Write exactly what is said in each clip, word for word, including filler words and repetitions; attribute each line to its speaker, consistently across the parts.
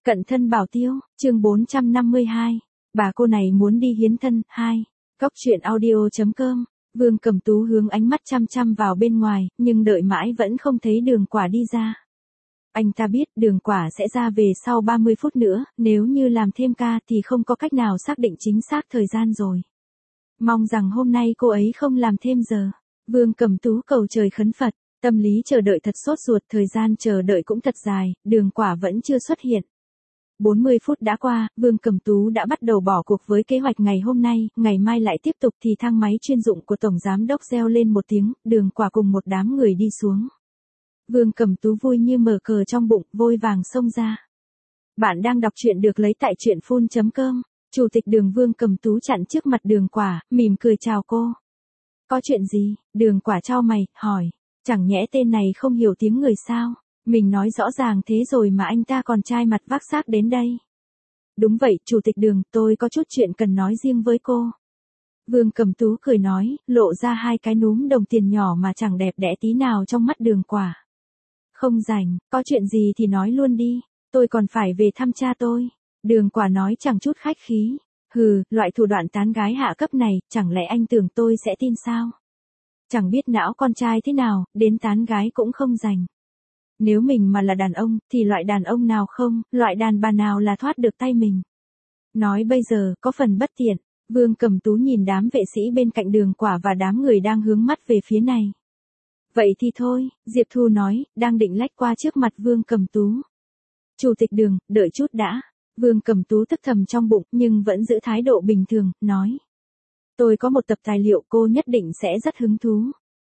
Speaker 1: Cận thân bảo tiêu, chương bốn trăm năm mươi hai. Bà cô này muốn đi hiến thân, hai. Cóc truyện audio chấm com. Vương Cẩm Tú hướng ánh mắt chăm chăm vào bên ngoài, nhưng đợi mãi vẫn không thấy Đường Quả đi ra. Anh ta biết Đường Quả sẽ ra về sau ba mươi phút nữa, nếu như làm thêm ca thì không có cách nào xác định chính xác thời gian rồi. Mong rằng hôm nay cô ấy không làm thêm giờ. Vương Cẩm Tú cầu trời khấn Phật, tâm lý chờ đợi thật sốt ruột, thời gian chờ đợi cũng thật dài, Đường Quả vẫn chưa xuất hiện. bốn mươi phút đã qua, Vương Cẩm Tú đã bắt đầu bỏ cuộc với kế hoạch ngày hôm nay, ngày mai lại tiếp tục thì thang máy chuyên dụng của Tổng Giám Đốc reo lên một tiếng, Đường Quả cùng một đám người đi xuống. Vương Cẩm Tú vui như mở cờ trong bụng, vội vàng xông ra. Bạn đang đọc truyện được lấy tại truyện phun chấm com. Chủ tịch Đường Vương Cẩm Tú chặn trước mặt Đường Quả, mỉm cười chào cô. Có chuyện gì? Đường Quả chau mày, hỏi. Chẳng nhẽ tên này không hiểu tiếng người sao? Mình nói rõ ràng thế rồi mà anh ta còn trai mặt vác xác đến đây. Đúng vậy, Chủ tịch Đường, tôi có chút chuyện cần nói riêng với cô. Vương Cẩm Tú cười nói, lộ ra hai cái núm đồng tiền nhỏ mà chẳng đẹp đẽ tí nào trong mắt Đường Quả. Không rảnh, có chuyện gì thì nói luôn đi, tôi còn phải về thăm cha tôi. Đường Quả nói chẳng chút khách khí. Hừ, loại thủ đoạn tán gái hạ cấp này, chẳng lẽ anh tưởng tôi sẽ tin sao? Chẳng biết não con trai thế nào, đến tán gái cũng không rành. Nếu mình mà là đàn ông, thì loại đàn ông nào không, loại đàn bà nào là thoát được tay mình. Nói bây giờ, có phần bất tiện, Vương Cẩm Tú nhìn đám vệ sĩ bên cạnh Đường Quả và đám người đang hướng mắt về phía này. Vậy thì thôi, Diệp Thu nói, đang định lách qua trước mặt Vương Cẩm Tú. Chủ tịch Đường, đợi chút đã. Vương Cẩm Tú tức thầm trong bụng, nhưng vẫn giữ thái độ bình thường, nói. Tôi có một tập tài liệu cô nhất định sẽ rất hứng thú.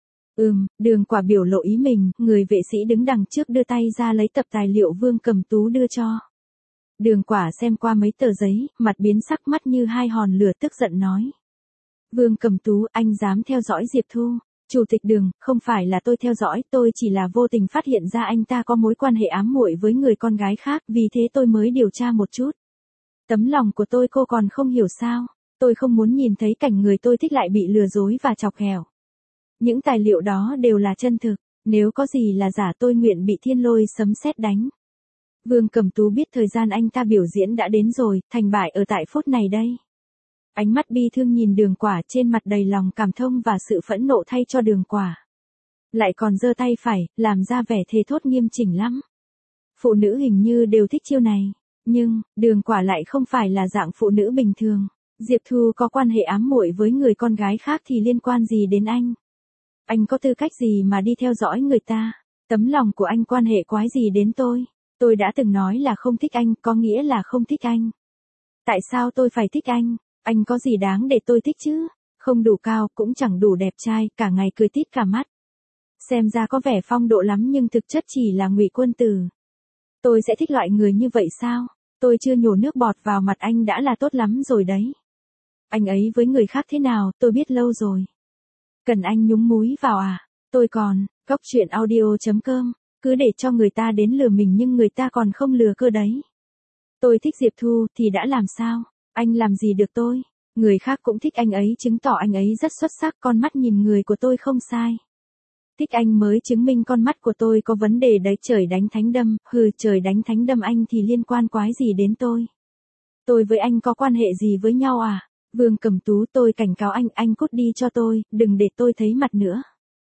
Speaker 1: Ừm, Đường Quả biểu lộ ý mình, người vệ sĩ đứng đằng trước đưa tay ra lấy tập tài liệu Vương Cẩm Tú đưa cho. Đường Quả xem qua mấy tờ giấy, mặt biến sắc, mắt như hai hòn lửa, tức giận nói. Vương Cẩm Tú, anh dám theo dõi Diệp Thu. Chủ tịch Đường, không phải là tôi theo dõi, tôi chỉ là vô tình phát hiện ra anh ta có mối quan hệ ám muội với người con gái khác, vì thế tôi mới điều tra một chút. Tấm lòng của tôi cô còn không hiểu sao, tôi không muốn nhìn thấy cảnh người tôi thích lại bị lừa dối và chọc ghẹo. Những tài liệu đó đều là chân thực, nếu có gì là giả tôi nguyện bị thiên lôi sấm sét đánh. Vương Cẩm Tú biết thời gian anh ta biểu diễn đã đến rồi, thành bại ở tại phút này đây. Ánh mắt bi thương nhìn Đường Quả, trên mặt đầy lòng cảm thông và sự phẫn nộ thay cho Đường Quả. Lại còn giơ tay phải, làm ra vẻ thề thốt nghiêm chỉnh lắm. Phụ nữ hình như đều thích chiêu này, nhưng, Đường Quả lại không phải là dạng phụ nữ bình thường. Diệp Thu có quan hệ ám muội với người con gái khác thì liên quan gì đến anh? Anh có tư cách gì mà đi theo dõi người ta? Tấm lòng của anh quan hệ quái gì đến tôi? Tôi đã từng nói là không thích anh, có nghĩa là không thích anh. Tại sao tôi phải thích anh? Anh có gì đáng để tôi thích chứ? Không đủ cao, cũng chẳng đủ đẹp trai, cả ngày cười tít cả mắt. Xem ra có vẻ phong độ lắm nhưng thực chất chỉ là ngụy quân tử. Tôi sẽ thích loại người như vậy sao? Tôi chưa nhổ nước bọt vào mặt anh đã là tốt lắm rồi đấy. Anh ấy với người khác thế nào, tôi biết lâu rồi. Cần anh nhúng múi vào à? Tôi còn, cóc truyện audio chấm com, cứ để cho người ta đến lừa mình nhưng người ta còn không lừa cơ đấy. Tôi thích Diệp Thu thì đã làm sao? Anh làm gì được tôi? Người khác cũng thích anh ấy chứng tỏ anh ấy rất xuất sắc, con mắt nhìn người của tôi không sai. Thích anh mới chứng minh con mắt của tôi có vấn đề đấy, trời đánh thánh đâm, hừ, trời đánh thánh đâm anh thì liên quan quái gì đến tôi? Tôi với anh có quan hệ gì với nhau à? Vương Cẩm Tú, tôi cảnh cáo anh, anh cút đi cho tôi, đừng để tôi thấy mặt nữa.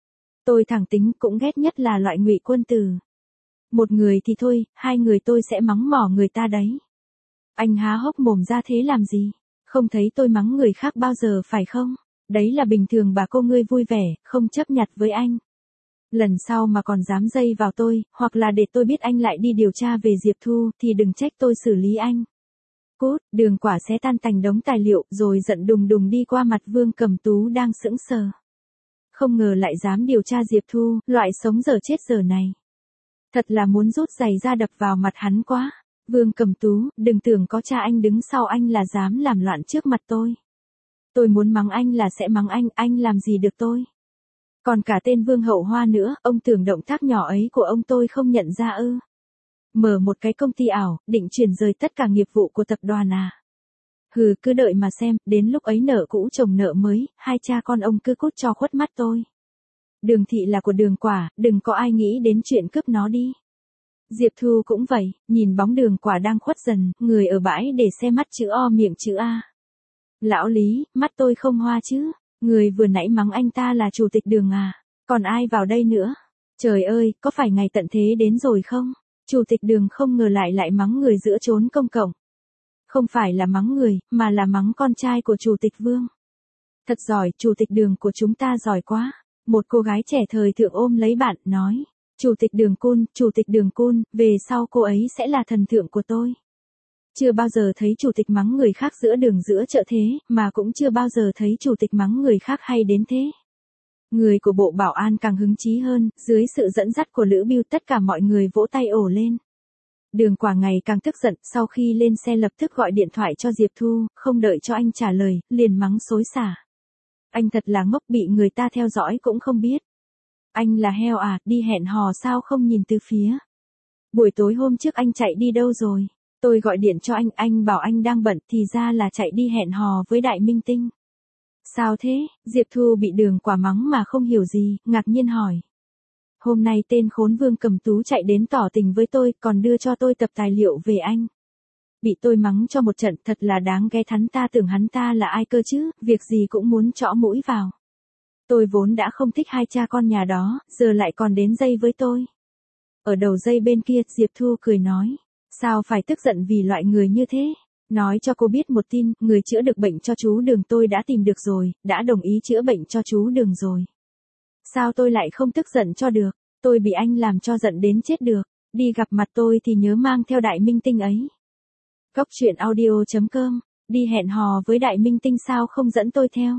Speaker 1: Tôi thẳng tính, cũng ghét nhất là loại ngụy quân tử. Một người thì thôi, hai người tôi sẽ mắng mỏ người ta đấy. Anh há hốc mồm ra thế làm gì? Không thấy tôi mắng người khác bao giờ phải không? Đấy là bình thường bà cô ngươi vui vẻ, không chấp nhặt với anh. Lần sau mà còn dám dây vào tôi, hoặc là để tôi biết anh lại đi điều tra về Diệp Thu, thì đừng trách tôi xử lý anh. Cút, Đường Quả xé tan tành đống tài liệu, rồi giận đùng đùng đi qua mặt Vương Cẩm Tú đang sững sờ. Không ngờ lại dám điều tra Diệp Thu, loại sống dở chết dở này. Thật là muốn rút giày ra đập vào mặt hắn quá. Vương Cẩm Tú, đừng tưởng có cha anh đứng sau anh là dám làm loạn trước mặt tôi. Tôi muốn mắng anh là sẽ mắng anh, anh làm gì được tôi. Còn cả tên Vương Hậu Hoa nữa, ông tưởng động tác nhỏ ấy của ông tôi không nhận ra ư? Mở một cái công ty ảo, định chuyển rời tất cả nghiệp vụ của tập đoàn à? Hừ, cứ đợi mà xem, đến lúc ấy nợ cũ chồng nợ mới, hai cha con ông cứ cút cho khuất mắt tôi. Đường thị là của Đường Quả, đừng có ai nghĩ đến chuyện cướp nó đi. Diệp Thu cũng vậy, nhìn bóng Đường Quả đang khuất dần, người ở bãi để xe mắt chữ O miệng chữ A. Lão Lý, mắt tôi không hoa chứ, người vừa nãy mắng anh ta là chủ tịch Đường à, còn ai vào đây nữa? Trời ơi, có phải ngày tận thế đến rồi không? Chủ tịch Đường không ngờ lại lại mắng người giữa chốn công cộng. Không phải là mắng người, mà là mắng con trai của Chủ tịch Vương. Thật giỏi, Chủ tịch Đường của chúng ta giỏi quá. Một cô gái trẻ thời thượng ôm lấy bạn, nói. Chủ tịch Đường Cun, Chủ tịch Đường Cun, về sau cô ấy sẽ là thần tượng của tôi. Chưa bao giờ thấy chủ tịch mắng người khác giữa đường giữa chợ thế, mà cũng chưa bao giờ thấy chủ tịch mắng người khác hay đến thế. Người của Bộ Bảo an càng hứng chí hơn, dưới sự dẫn dắt của Lữ Bưu tất cả mọi người vỗ tay ồ lên. Đường Quả ngày càng tức giận, sau khi lên xe lập tức gọi điện thoại cho Diệp Thu, không đợi cho anh trả lời, liền mắng xối xả. Anh thật là ngốc, bị người ta theo dõi cũng không biết. Anh là heo à, đi hẹn hò sao không nhìn từ phía. Buổi tối hôm trước anh chạy đi đâu rồi? Tôi gọi điện cho anh, anh bảo anh đang bận, thì ra là chạy đi hẹn hò với đại minh tinh. Sao thế? Diệp Thu bị Đường Quả mắng mà không hiểu gì, ngạc nhiên hỏi. Hôm nay tên khốn Vương Cầm Tú chạy đến tỏ tình với tôi, còn đưa cho tôi tập tài liệu về anh. Bị tôi mắng cho một trận, thật là đáng ghét, hắn ta tưởng hắn ta là ai cơ chứ, việc gì cũng muốn trõ mũi vào. Tôi vốn đã không thích hai cha con nhà đó, giờ lại còn đến dây với tôi. Ở đầu dây bên kia, Diệp Thu cười nói. Sao phải tức giận vì loại người như thế? Nói cho cô biết một tin, người chữa được bệnh cho chú Đường tôi đã tìm được rồi, đã đồng ý chữa bệnh cho chú Đường rồi. Sao tôi lại không tức giận cho được? Tôi bị anh làm cho giận đến chết được. Đi gặp mặt tôi thì nhớ mang theo đại minh tinh ấy. Cốc truyện audio chấm com. Đi hẹn hò với đại minh tinh sao không dẫn tôi theo?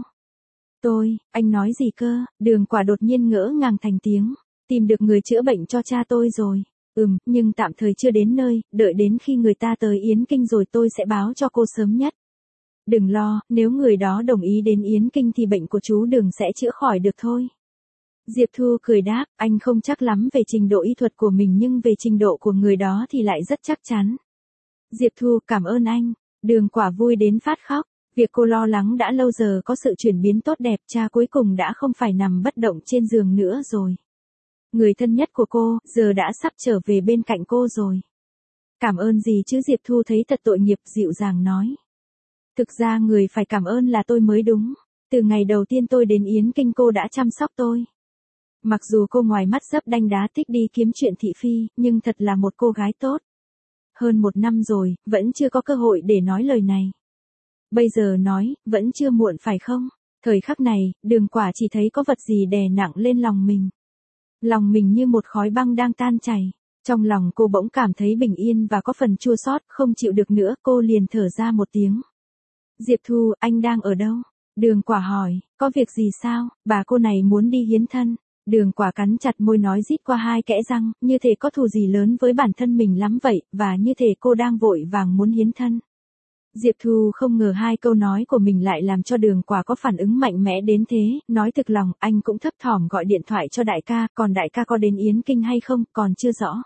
Speaker 1: Tôi, anh nói gì cơ? Đường Quả đột nhiên ngỡ ngàng thành tiếng. Tìm được người chữa bệnh cho cha tôi rồi. Ừm, nhưng tạm thời chưa đến nơi, đợi đến khi người ta tới Yến Kinh rồi tôi sẽ báo cho cô sớm nhất. Đừng lo, nếu người đó đồng ý đến Yến Kinh thì bệnh của chú Đường sẽ chữa khỏi được thôi. Diệp Thu cười đáp, anh không chắc lắm về trình độ y thuật của mình nhưng về trình độ của người đó thì lại rất chắc chắn. Diệp Thu, cảm ơn anh. Đường Quả vui đến phát khóc. Việc cô lo lắng đã lâu giờ có sự chuyển biến tốt đẹp, cha cuối cùng đã không phải nằm bất động trên giường nữa rồi. Người thân nhất của cô, giờ đã sắp trở về bên cạnh cô rồi. Cảm ơn gì chứ? Diệp Thu thấy thật tội nghiệp, dịu dàng nói. Thực ra người phải cảm ơn là tôi mới đúng. Từ ngày đầu tiên tôi đến Yến Kinh cô đã chăm sóc tôi. Mặc dù cô ngoài mắt dấp đanh đá thích đi kiếm chuyện thị phi, nhưng thật là một cô gái tốt. Hơn một năm rồi, vẫn chưa có cơ hội để nói lời này. Bây giờ nói, vẫn chưa muộn phải không? Thời khắc này, Đường Quả chỉ thấy có vật gì đè nặng lên lòng mình. Lòng mình như một khói băng đang tan chảy. Trong lòng cô bỗng cảm thấy bình yên và có phần chua xót, không chịu được nữa, cô liền thở ra một tiếng. Diệp Thu, anh đang ở đâu? Đường Quả hỏi, có việc gì sao? Bà cô này muốn đi hiến thân. Đường Quả cắn chặt môi nói rít qua hai kẽ răng, như thể có thù gì lớn với bản thân mình lắm vậy, và như thể cô đang vội vàng muốn hiến thân. Diệp Thu không ngờ hai câu nói của mình lại làm cho Đường Quả có phản ứng mạnh mẽ đến thế, nói thực lòng, anh cũng thấp thỏm gọi điện thoại cho đại ca, còn đại ca có đến Yến Kinh hay không, còn chưa rõ.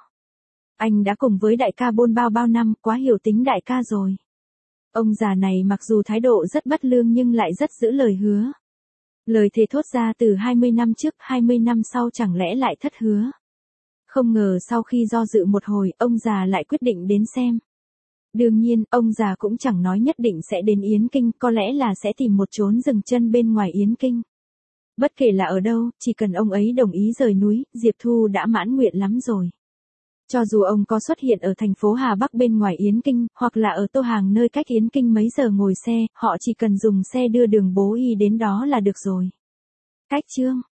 Speaker 1: Anh đã cùng với đại ca bôn bao bao năm, quá hiểu tính đại ca rồi. Ông già này mặc dù thái độ rất bất lương nhưng lại rất giữ lời hứa. Lời thề thốt ra từ hai mươi năm trước, hai mươi năm sau chẳng lẽ lại thất hứa. Không ngờ sau khi do dự một hồi, ông già lại quyết định đến xem. Đương nhiên, ông già cũng chẳng nói nhất định sẽ đến Yến Kinh, có lẽ là sẽ tìm một chốn dừng chân bên ngoài Yến Kinh. Bất kể là ở đâu, chỉ cần ông ấy đồng ý rời núi, Diệp Thu đã mãn nguyện lắm rồi. Cho dù ông có xuất hiện ở thành phố Hà Bắc bên ngoài Yến Kinh, hoặc là ở Tô Hàng nơi cách Yến Kinh mấy giờ ngồi xe, họ chỉ cần dùng xe đưa Đường Bố Y đến đó là được rồi. Cách chương